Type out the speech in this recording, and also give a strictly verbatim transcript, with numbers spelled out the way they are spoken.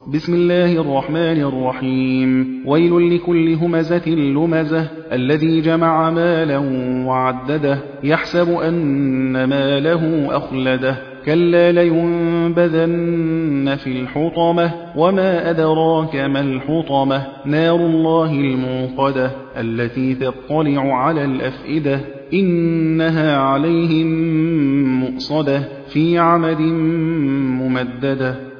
بسم الله الرحمن الرحيم ويل لكل همزة لمزة الذي جمع مالا وعدده يحسب أن ماله أخلده كلا لينبذن في الحطمة وما أدراك ما الحطمة نار الله الموقدة التي تطلع على الأفئدة إنها عليهم مؤصدة في عمد ممددة